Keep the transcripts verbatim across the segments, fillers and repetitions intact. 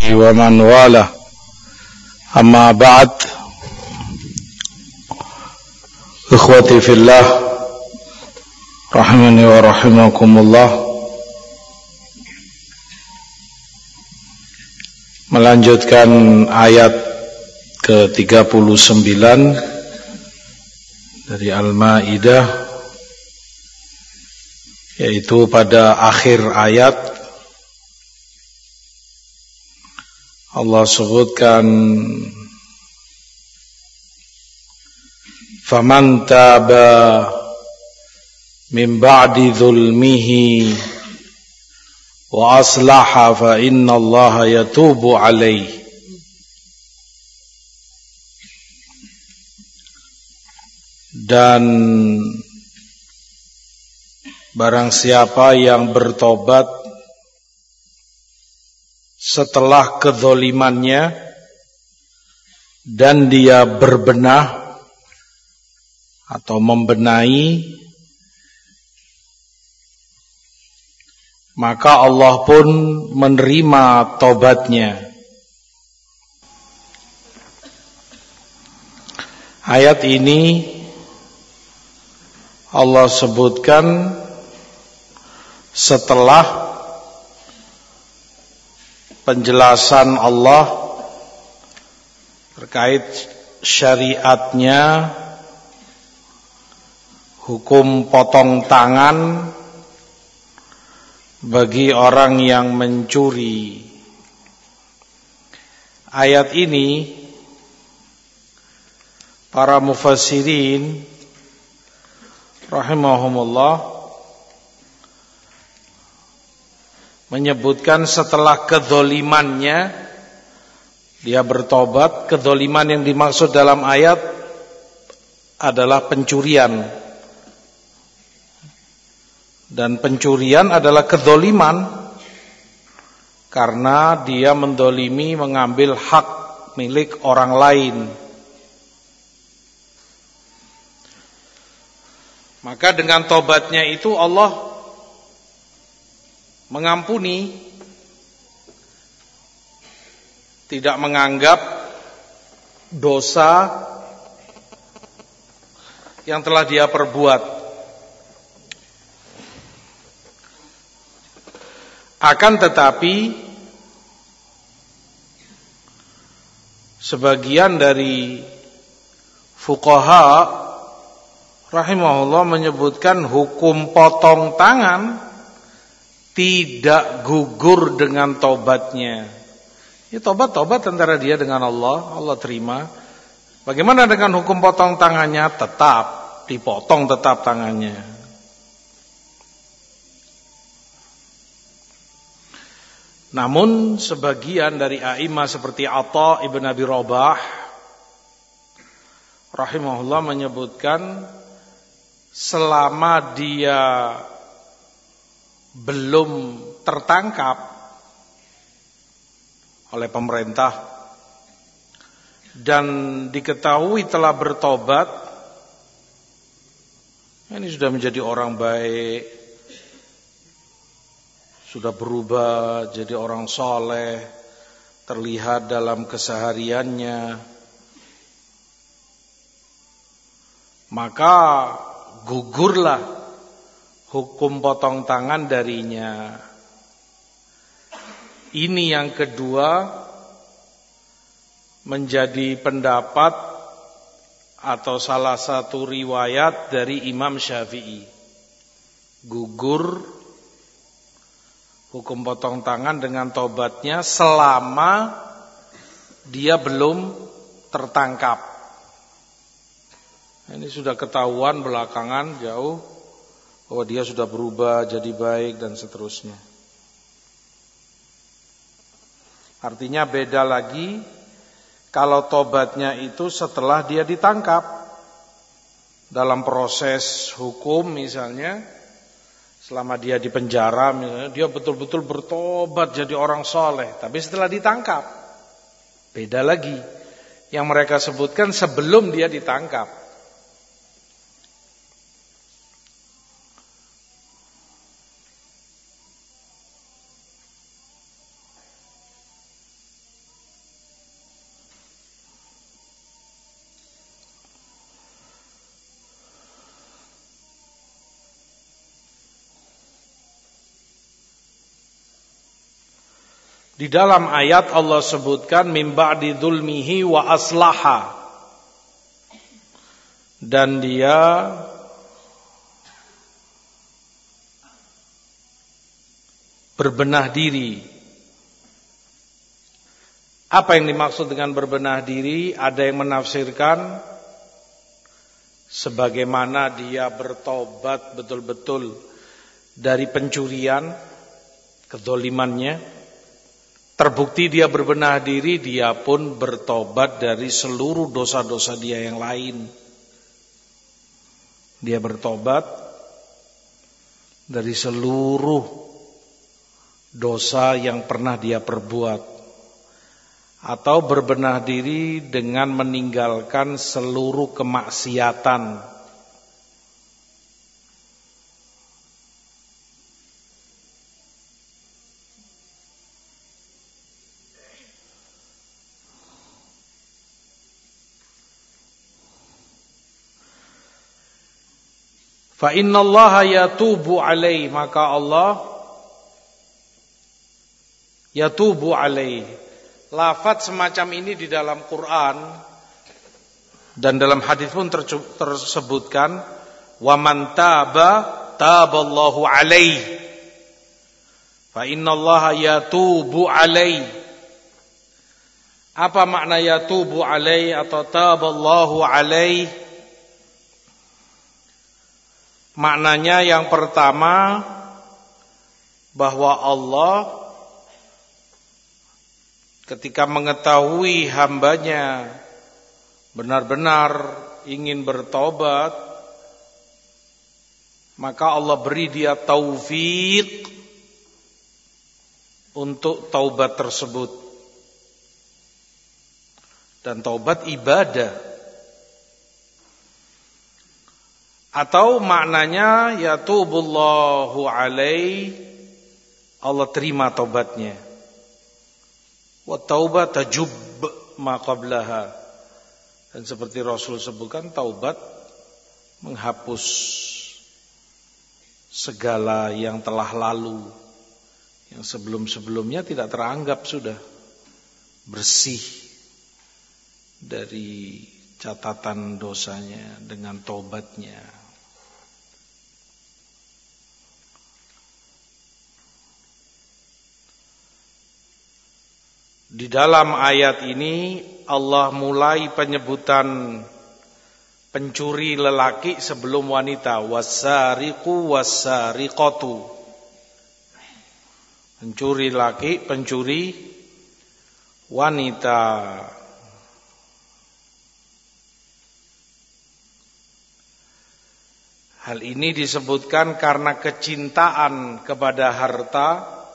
ومن والاه أما بعد إخوتي في الله rahimani wa rahimakumullah. Melanjutkan ayat ke tiga puluh sembilan dari Al-Maidah, yaitu pada akhir ayat Allah sebutkan faman taba min ba'di zulmihi wa aslaha fa inna Allaha yatubu alaih. Dan barang siapa yang bertobat setelah kezalimannya dan dia berbenah atau membenahi, maka Allah pun menerima tobatnya. Ayat ini Allah sebutkan setelah penjelasan Allah terkait syariatnya hukum potong tangan bagi orang yang mencuri. Ayat ini para mufassirin rahimahumullah menyebutkan setelah kedzalimannya dia bertobat. Kedzaliman yang dimaksud dalam ayat adalah pencurian. Dan pencurian adalah kedzaliman karena dia mendolimi, mengambil hak milik orang lain. Maka dengan tobatnya itu Allah mengampuni, tidak menganggap dosa yang telah dia perbuat. Akan tetapi sebagian dari fuqaha rahimahullah menyebutkan hukum potong tangan tidak gugur dengan tobatnya. Ya, tobat-tobat antara dia dengan Allah, Allah terima. Bagaimana dengan hukum potong tangannya? Tetap dipotong, tetap tangannya. Namun sebagian dari a'imah seperti Atha ibn Abi Rabah rahimahullah menyebutkan selama dia belum tertangkap oleh pemerintah dan diketahui telah bertobat, ini sudah menjadi orang baik, sudah berubah jadi orang soleh, terlihat dalam kesehariannya, maka gugurlah hukum potong tangan darinya. Ini yang kedua menjadi pendapat atau salah satu riwayat dari Imam Syafi'i. Gugur hukum potong tangan dengan tobatnya selama dia belum tertangkap. Ini sudah ketahuan belakangan jauh bahwa dia sudah berubah jadi baik dan seterusnya. Artinya beda lagi kalau tobatnya itu setelah dia ditangkap dalam proses hukum misalnya. Selama dia di penjara misalnya, dia betul-betul bertobat jadi orang soleh. Tapi setelah ditangkap, beda lagi. Yang mereka sebutkan sebelum dia ditangkap. Di dalam ayat Allah sebutkan min ba'di dzulmihi wa aslaha, dan dia berbenah diri. Apa yang dimaksud dengan berbenah diri? Ada yang menafsirkan sebagaimana dia bertobat betul-betul dari pencurian, kedzalimannya, terbukti dia berbenah diri, dia pun bertobat dari seluruh dosa-dosa dia yang lain. Dia bertobat dari seluruh dosa yang pernah dia perbuat, atau berbenah diri dengan meninggalkan seluruh kemaksiatan. Fa innallaha yatubu alaihi, maka Allah yatubu alaihi. Lafaz semacam ini di dalam Quran dan dalam hadis pun tersebutkan, wa man taba taballahu alaihi, fa innallaha yatubu alaihi. Apa makna yatubu alaihi atau taballahu alaihi? Maknanya yang pertama, bahwa Allah ketika mengetahui hambanya benar-benar ingin bertobat, maka Allah beri dia taufik untuk taubat tersebut. Dan taubat ibadah. Atau maknanya yatubullahu alaihi, Allah terima taubatnya. Wa taubat tajub ma qablaha. Dan seperti Rasul sebutkan, taubat menghapus segala yang telah lalu, yang sebelum-sebelumnya tidak teranggap sudah bersih dari catatan dosanya dengan taubatnya. Di dalam ayat ini Allah mulai penyebutan pencuri lelaki sebelum wanita, wasariqu wasariqatu. Pencuri laki, pencuri wanita. Hal ini disebutkan karena kecintaan kepada harta,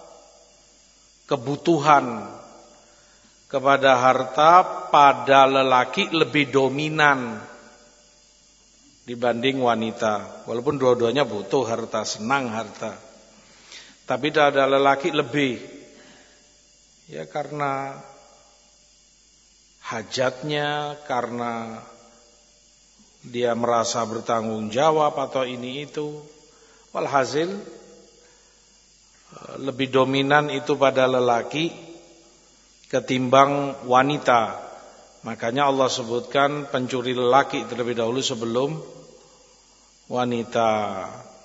kebutuhan kepada harta pada lelaki lebih dominan dibanding wanita. Walaupun dua-duanya butuh harta, senang harta, tapi pada lelaki lebih, ya karena hajatnya, karena dia merasa bertanggung jawab atau ini itu. Walhasil lebih dominan itu pada lelaki ketimbang wanita. Makanya Allah sebutkan pencuri lelaki terlebih dahulu sebelum wanita.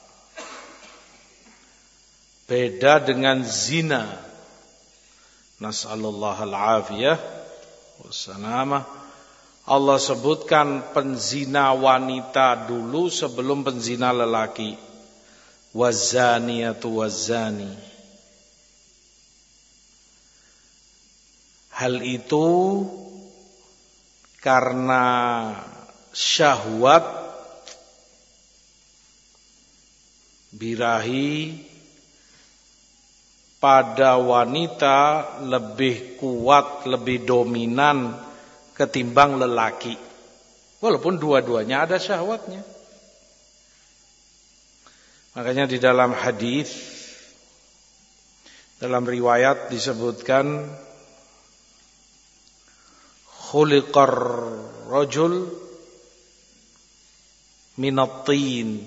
Beda dengan zina. Nas'alullah al-afiyah wassalamah. Allah sebutkan penzina wanita dulu sebelum penzina lelaki. Wazaniyatu wazani. Hal itu karena syahwat birahi pada wanita lebih kuat, lebih dominan ketimbang lelaki. Walaupun dua-duanya ada syahwatnya. Makanya di dalam hadis, dalam riwayat disebutkan, khuliqar rajul minat tin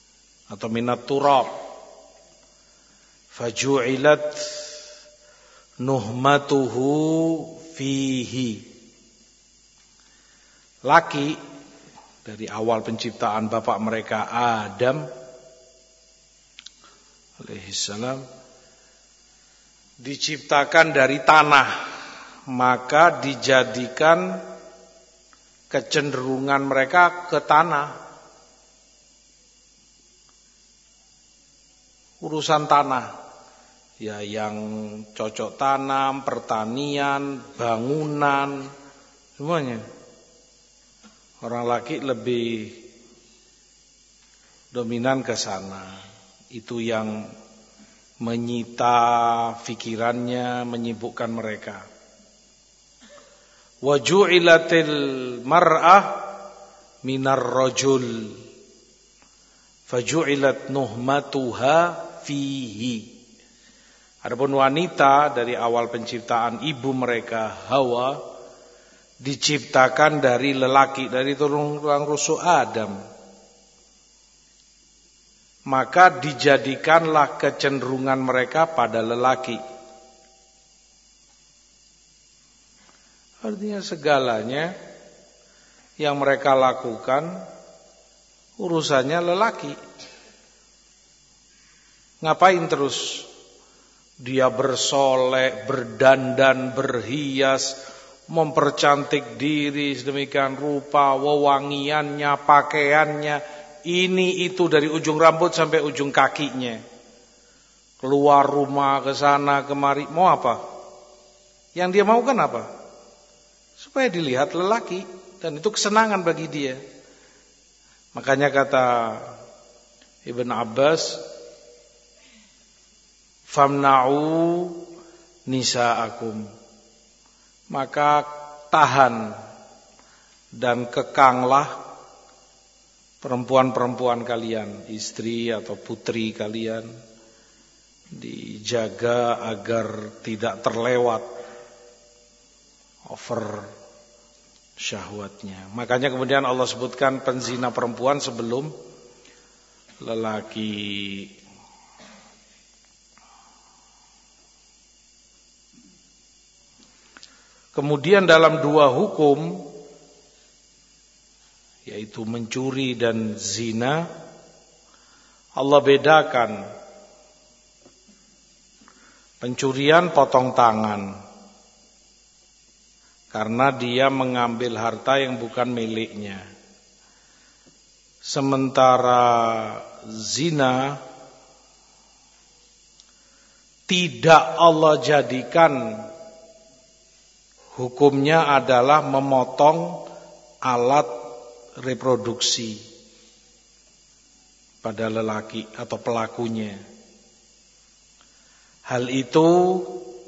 atau minat turab, faju'ilat nuhmatuhu fihi. Laki dari awal penciptaan bapak mereka Adam alaihissalam diciptakan dari tanah, maka dijadikan kecenderungan mereka ke tanah. Urusan tanah, ya yang cocok tanam, pertanian, bangunan, semuanya. Orang laki lebih dominan ke sana. Itu yang menyita pikirannya, menyibukkan mereka. Wa ju'ilatil mar'ah minar rajul faju'ilat nuhmatuha fihi. Adapun wanita dari awal penciptaan ibu mereka Hawa diciptakan dari lelaki, dari tulang rusuk Adam. Maka dijadikanlah kecenderungan mereka pada lelaki. Artinya segalanya yang mereka lakukan urusannya lelaki. Ngapain terus dia bersolek, berdandan, berhias, mempercantik diri sedemikian rupa, wewangiannya, pakaiannya, ini itu dari ujung rambut sampai ujung kakinya. Keluar rumah ke sana kemari, mau apa? Yang dia mau kan apa? Supaya dilihat lelaki, dan itu kesenangan bagi dia. Makanya kata Ibn Abbas, famna'u nisa'akum, maka tahan dan kekanglah perempuan-perempuan kalian, istri atau putri kalian, dijaga agar tidak terlewat over syahwatnya. Makanya kemudian Allah sebutkan penzina perempuan sebelum lelaki. Kemudian dalam dua hukum, yaitu mencuri dan zina, Allah bedakan. Pencurian potong tangan, karena dia mengambil harta yang bukan miliknya. Sementara zina tidak Allah jadikan hukumnya adalah memotong alat reproduksi pada lelaki atau pelakunya. Hal itu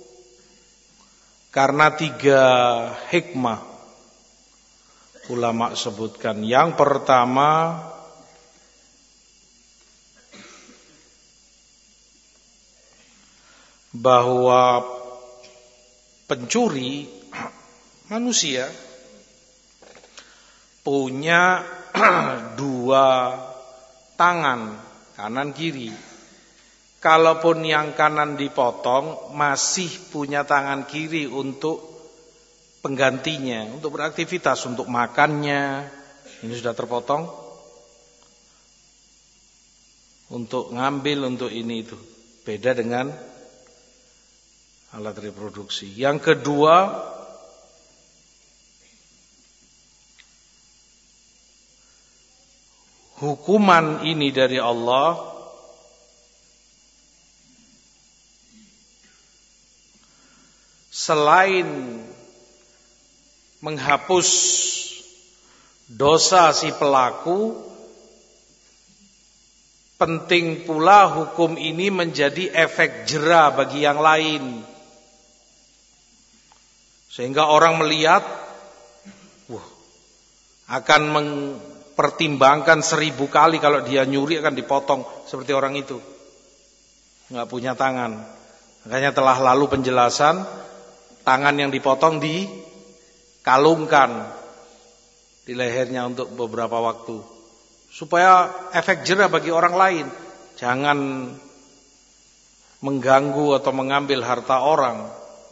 karena tiga hikmah ulama sebutkan. Yang pertama, bahwa pencuri manusia punya dua tangan, kanan kiri. Kalaupun yang kanan dipotong, masih punya tangan kiri untuk penggantinya, untuk beraktivitas, untuk makannya. Ini sudah terpotong. Untuk ngambil, untuk ini itu. Beda dengan alat reproduksi. Yang kedua, hukuman ini dari Allah selain menghapus dosa si pelaku, penting pula hukum ini menjadi efek jera bagi yang lain. Sehingga orang melihat, wah, akan mempertimbangkan seribu kali kalau dia nyuri akan dipotong seperti orang itu. Nggak punya tangan. Makanya telah lalu penjelasan, tangan yang dipotong dikalungkan di lehernya untuk beberapa waktu, supaya efek jera bagi orang lain. Jangan mengganggu atau mengambil harta orang.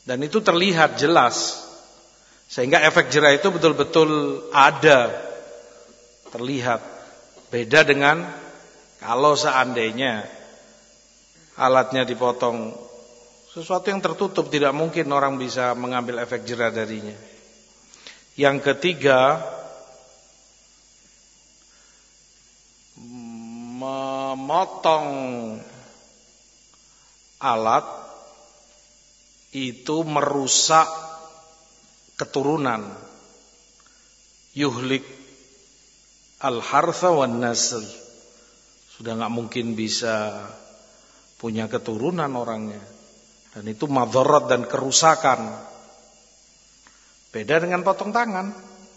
Dan itu terlihat jelas. Sehingga efek jerah itu betul-betul ada, terlihat. Beda dengan kalau seandainya alatnya dipotong, sesuatu yang tertutup, tidak mungkin orang bisa mengambil efek jerah darinya. Yang ketiga, memotong alat itu merusak keturunan, yuhlik al-hartha wan nasl. Sudah enggak mungkin bisa punya keturunan orangnya, dan itu madharat dan kerusakan. Beda dengan potong tangan.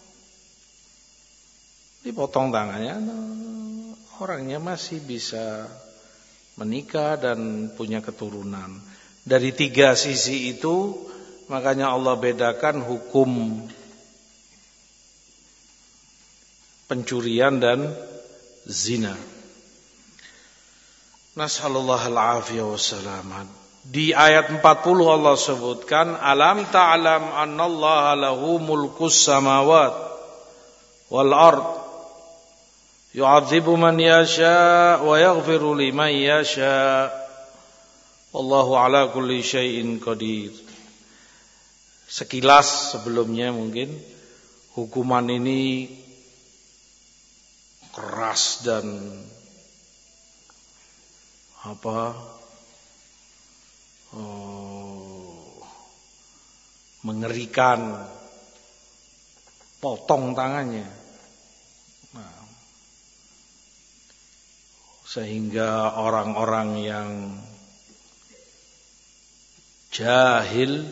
Dipotong tangannya, orangnya masih bisa menikah dan punya keturunan. Dari tiga sisi itu, makanya Allah bedakan hukum pencurian dan zina. Nasallallahu al-afiyah wassalamat. Di ayat empat puluh Allah sebutkan, alam ta'lam annallaha lahu mulkus samawat wal ard yu'adzibu man yasha wa yaghfiru liman yasha wallahu ala kulli syai'in qadir. Sekilas sebelumnya mungkin hukuman ini keras dan apa oh, mengerikan, potong tangannya. Nah, sehingga orang-orang yang jahil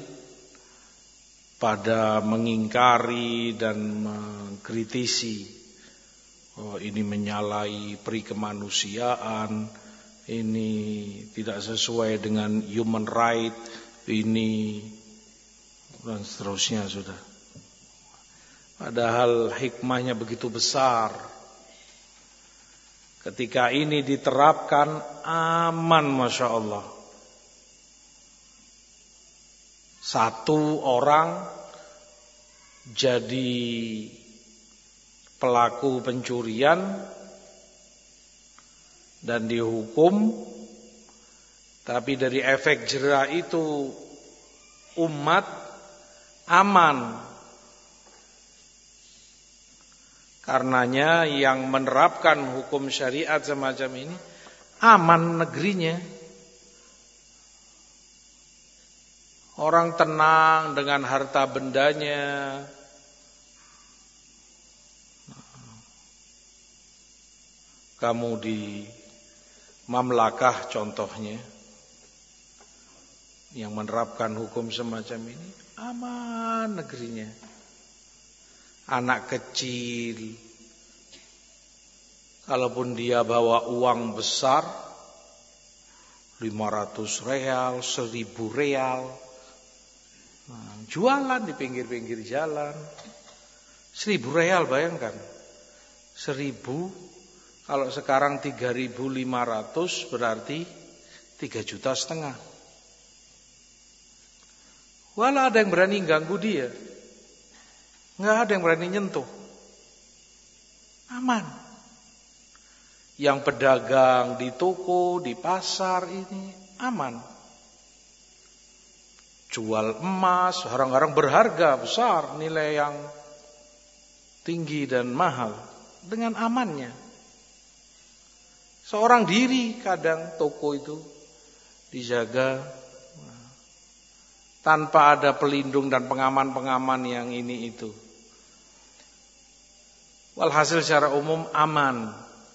pada mengingkari dan mengkritisi, oh, ini menyalahi peri kemanusiaan, ini tidak sesuai dengan human right, ini dan seterusnya sudah. Padahal hikmahnya begitu besar. Ketika ini diterapkan, aman, Masya Allah. Satu orang jadi pelaku pencurian dan dihukum, tapi dari efek jerah itu umat aman. Karenanya yang menerapkan hukum syariat semacam ini aman negerinya. Orang tenang dengan harta bendanya. Kamu di mamlakah contohnya yang menerapkan hukum semacam ini, aman negerinya. Anak kecil, kalaupun dia bawa uang besar, lima ratus real, seribu real, nah, jualan di pinggir-pinggir jalan. Seribu real, bayangkan. Seribu, kalau sekarang tiga ribu lima ratus berarti tiga juta setengah. Walau ada yang berani ganggu dia, nggak ada yang berani nyentuh, aman. Yang pedagang di toko, di pasar ini aman. Jual emas, barang-barang berharga besar, nilai yang tinggi dan mahal, dengan amannya. Seorang diri kadang toko itu dijaga tanpa ada pelindung dan pengaman-pengaman yang ini itu. Walhasil secara umum aman.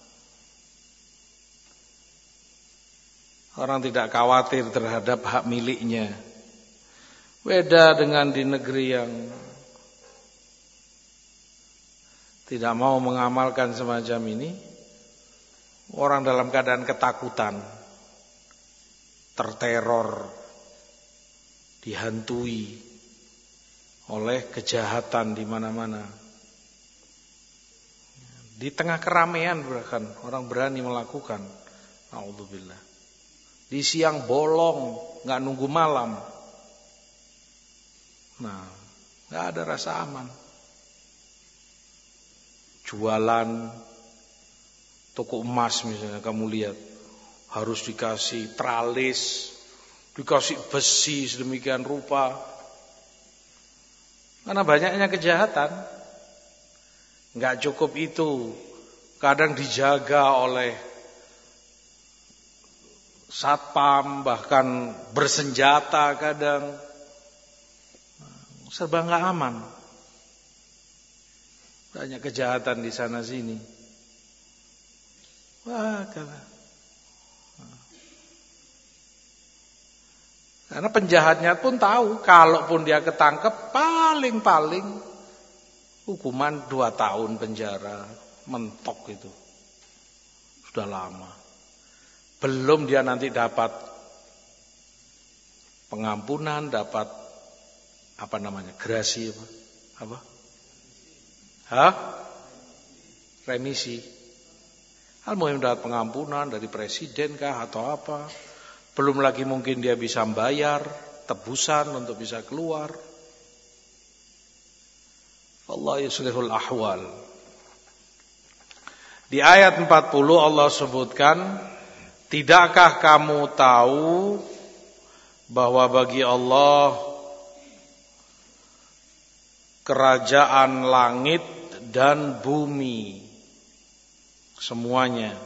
Orang tidak khawatir terhadap hak miliknya. Beda dengan di negeri yang tidak mau mengamalkan semacam ini. Orang dalam keadaan ketakutan, terteror, dihantui oleh kejahatan di mana-mana. Di tengah keramaian bahkan orang berani melakukan. A'udzubillah. Di siang bolong, nggak nunggu malam. Nah, nggak ada rasa aman. Jualan toko emas misalnya, kamu lihat harus dikasih tralis, dikasih besi sedemikian rupa. Karena banyaknya kejahatan. Nggak cukup itu, kadang dijaga oleh satpam, bahkan bersenjata kadang. Serba nggak aman. Banyak kejahatan di sana sini. Wah, karena penjahatnya pun tahu, kalaupun dia ketangkep, paling-paling hukuman dua tahun penjara, mentok itu. Sudah lama. Belum dia nanti dapat pengampunan, dapat apa namanya, grasi apa? Apa? Hah? Remisi. Al-muhim dapat pengampunan dari presiden kah atau apa. Belum lagi mungkin dia bisa bayar tebusan untuk bisa keluar. Allah yuslihul ahwal. Di ayat empat puluh Allah sebutkan, tidakkah kamu tahu bahwa bagi Allah kerajaan langit dan bumi semuanya.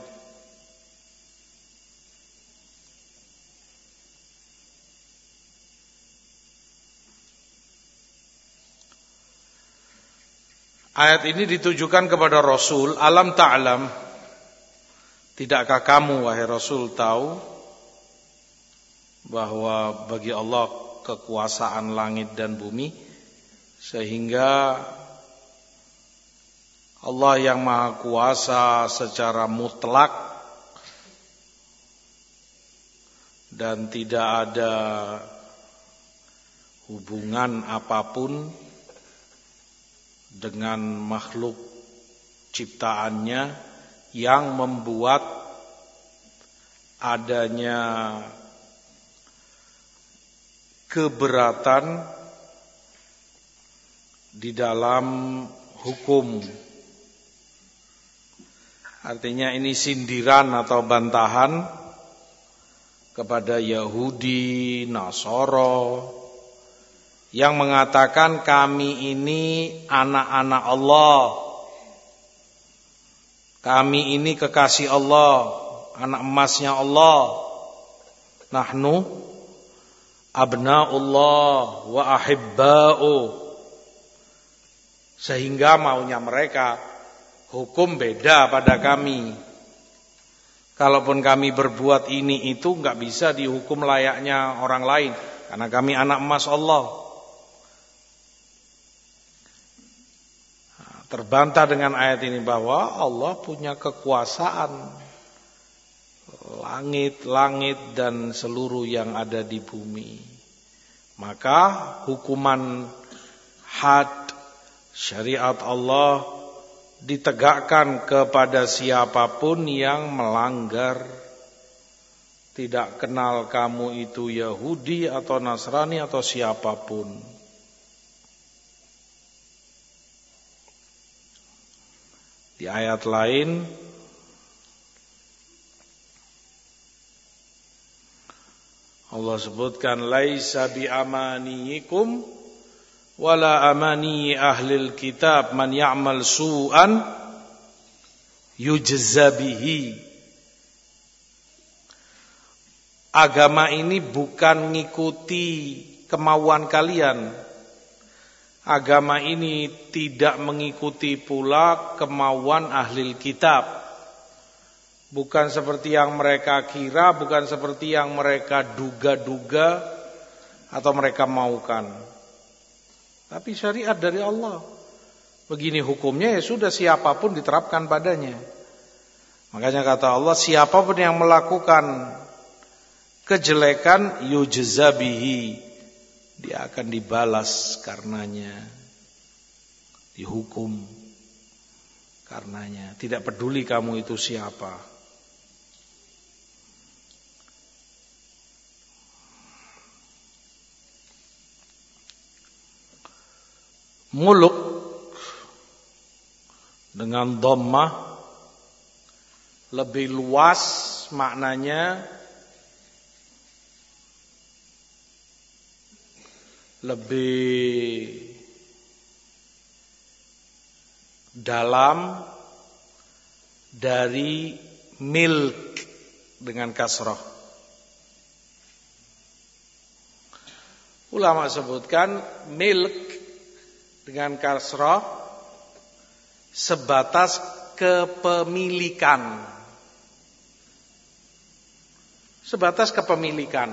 Ayat ini ditujukan kepada Rasul. Alam ta'lam, tidakkah kamu wahai Rasul tahu bahwa bagi Allah kekuasaan langit dan bumi, sehingga Allah yang maha kuasa secara mutlak dan tidak ada hubungan apapun dengan makhluk ciptaannya yang membuat adanya keberatan di dalam hukum. Artinya ini sindiran atau bantahan kepada Yahudi, Nasoro yang mengatakan kami ini anak-anak Allah, kami ini kekasih Allah, anak emasnya Allah. Nahnu abna'ullah wa ahibba'u. Sehingga maunya mereka hukum beda pada kami. Kalaupun kami berbuat ini itu enggak bisa dihukum layaknya orang lain, karena kami anak emas Allah. Terbantah dengan ayat ini bahwa Allah punya kekuasaan langit-langit dan seluruh yang ada di bumi. Maka hukuman had syariat Allah ditegakkan kepada siapapun yang melanggar. Tidak kenal kamu itu Yahudi atau Nasrani atau siapapun. Di ayat lain Allah sebutkan laisa bi amaniyikum wala amani ahlil kitab man ya'mal su'an yujza bihi. Agama ini bukan ngikuti kemauan kalian. Agama ini tidak mengikuti pula kemauan ahli kitab. Bukan seperti yang mereka kira, bukan seperti yang mereka duga-duga atau mereka maukan. Tapi syariat dari Allah. Begini hukumnya, ya sudah, siapapun diterapkan padanya. Makanya kata Allah, siapapun yang melakukan kejelekan yujza bihi, dia akan dibalas karenanya, dihukum karenanya. Tidak peduli kamu itu siapa. Muluk dengan dhammah lebih luas maknanya, lebih dalam dari milk dengan kasrah. Ulama sebutkan milk dengan kasrah sebatas kepemilikan. Sebatas kepemilikan.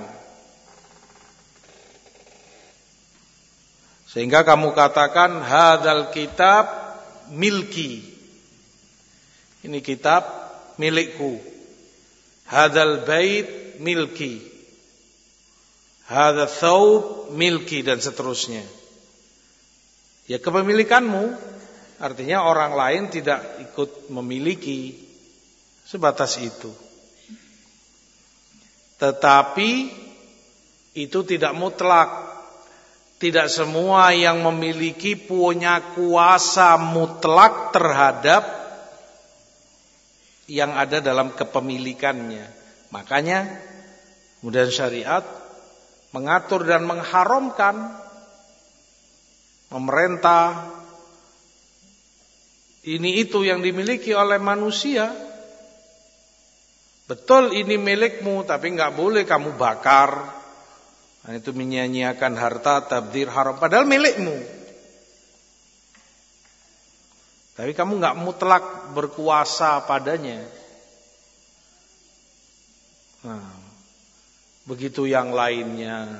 Sehingga kamu katakan hadzal kitab milki. Ini kitab milikku. Hadzal bait milki. Hadzal thawb milki, dan seterusnya. Ya, kepemilikanmu, artinya orang lain tidak ikut memiliki, sebatas itu. Tetapi itu tidak mutlak. Tidak semua yang memiliki punya kuasa mutlak terhadap yang ada dalam kepemilikannya. Makanya kemudian syariat mengatur dan mengharamkan, memerintah ini itu yang dimiliki oleh manusia. Betul ini milikmu, tapi nggak boleh kamu bakar. Nah, itu menyia-nyiakan harta, tabdzir, haram, padahal milikmu. Tapi kamu nggak mutlak berkuasa padanya. Nah, begitu yang lainnya.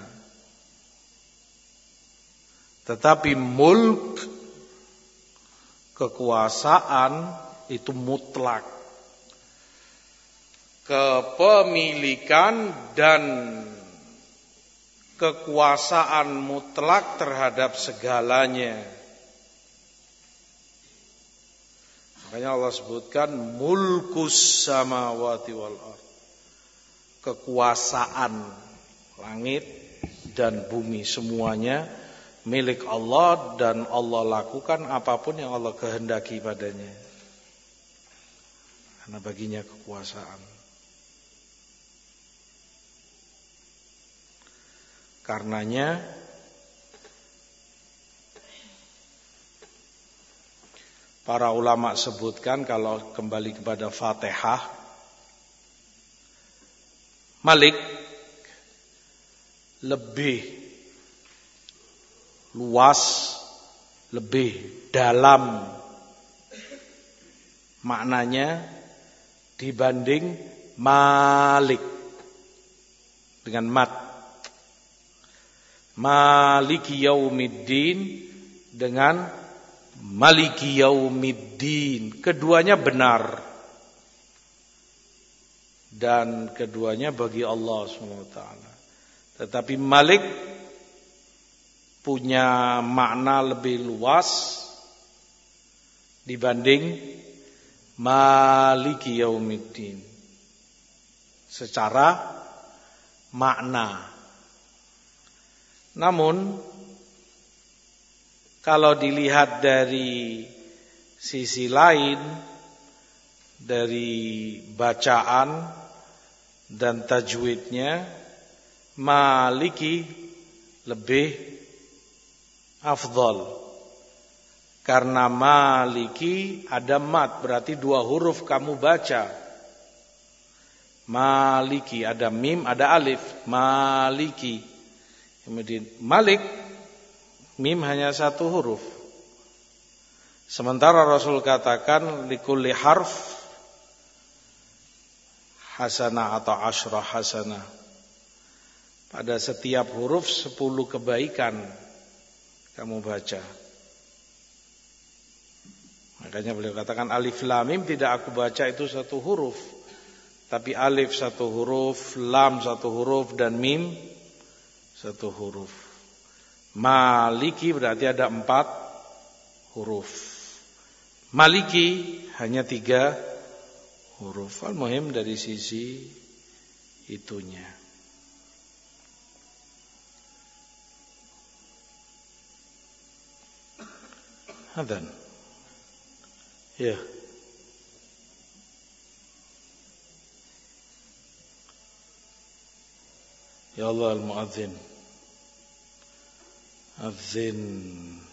Tetapi mulk, kekuasaan itu mutlak. Kepemilikan dan kekuasaan mutlak terhadap segalanya. Makanya Allah sebutkan mulkus samawati wal ardh. Kekuasaan langit dan bumi semuanya milik Allah, dan Allah lakukan apapun yang Allah kehendaki padanya. Karena baginya kekuasaan. Karenanya para ulama sebutkan, kalau kembali kepada Fatihah, Malik lebih luas, lebih dalam maknanya dibanding Malik dengan mat. Maliki yaumiddin dengan Maliki yaumiddin. Keduanya benar. Dan keduanya bagi Allah subhanahu wa taala. Tetapi Malik punya makna lebih luas dibanding Maliki yaumiddin secara makna. Namun kalau dilihat dari sisi lain, dari bacaan dan tajwidnya, Maliki lebih afdal. Karena Maliki ada mat, berarti dua huruf kamu baca. Maliki ada mim, ada alif. Maliki. Kemudian Malik, mim hanya satu huruf. Sementara Rasul katakan likulli harf hasanah atau asyrah hasanah. Pada setiap huruf sepuluh kebaikan kamu baca. Makanya beliau katakan alif lam mim tidak aku baca itu satu huruf, tapi alif satu huruf, lam satu huruf, dan mim satu huruf. Maliki berarti ada empat huruf. Maliki hanya tiga huruf. Al-muhim dari sisi itunya. Adzan. Ya. Ya Allah al-muadzin. Adzin.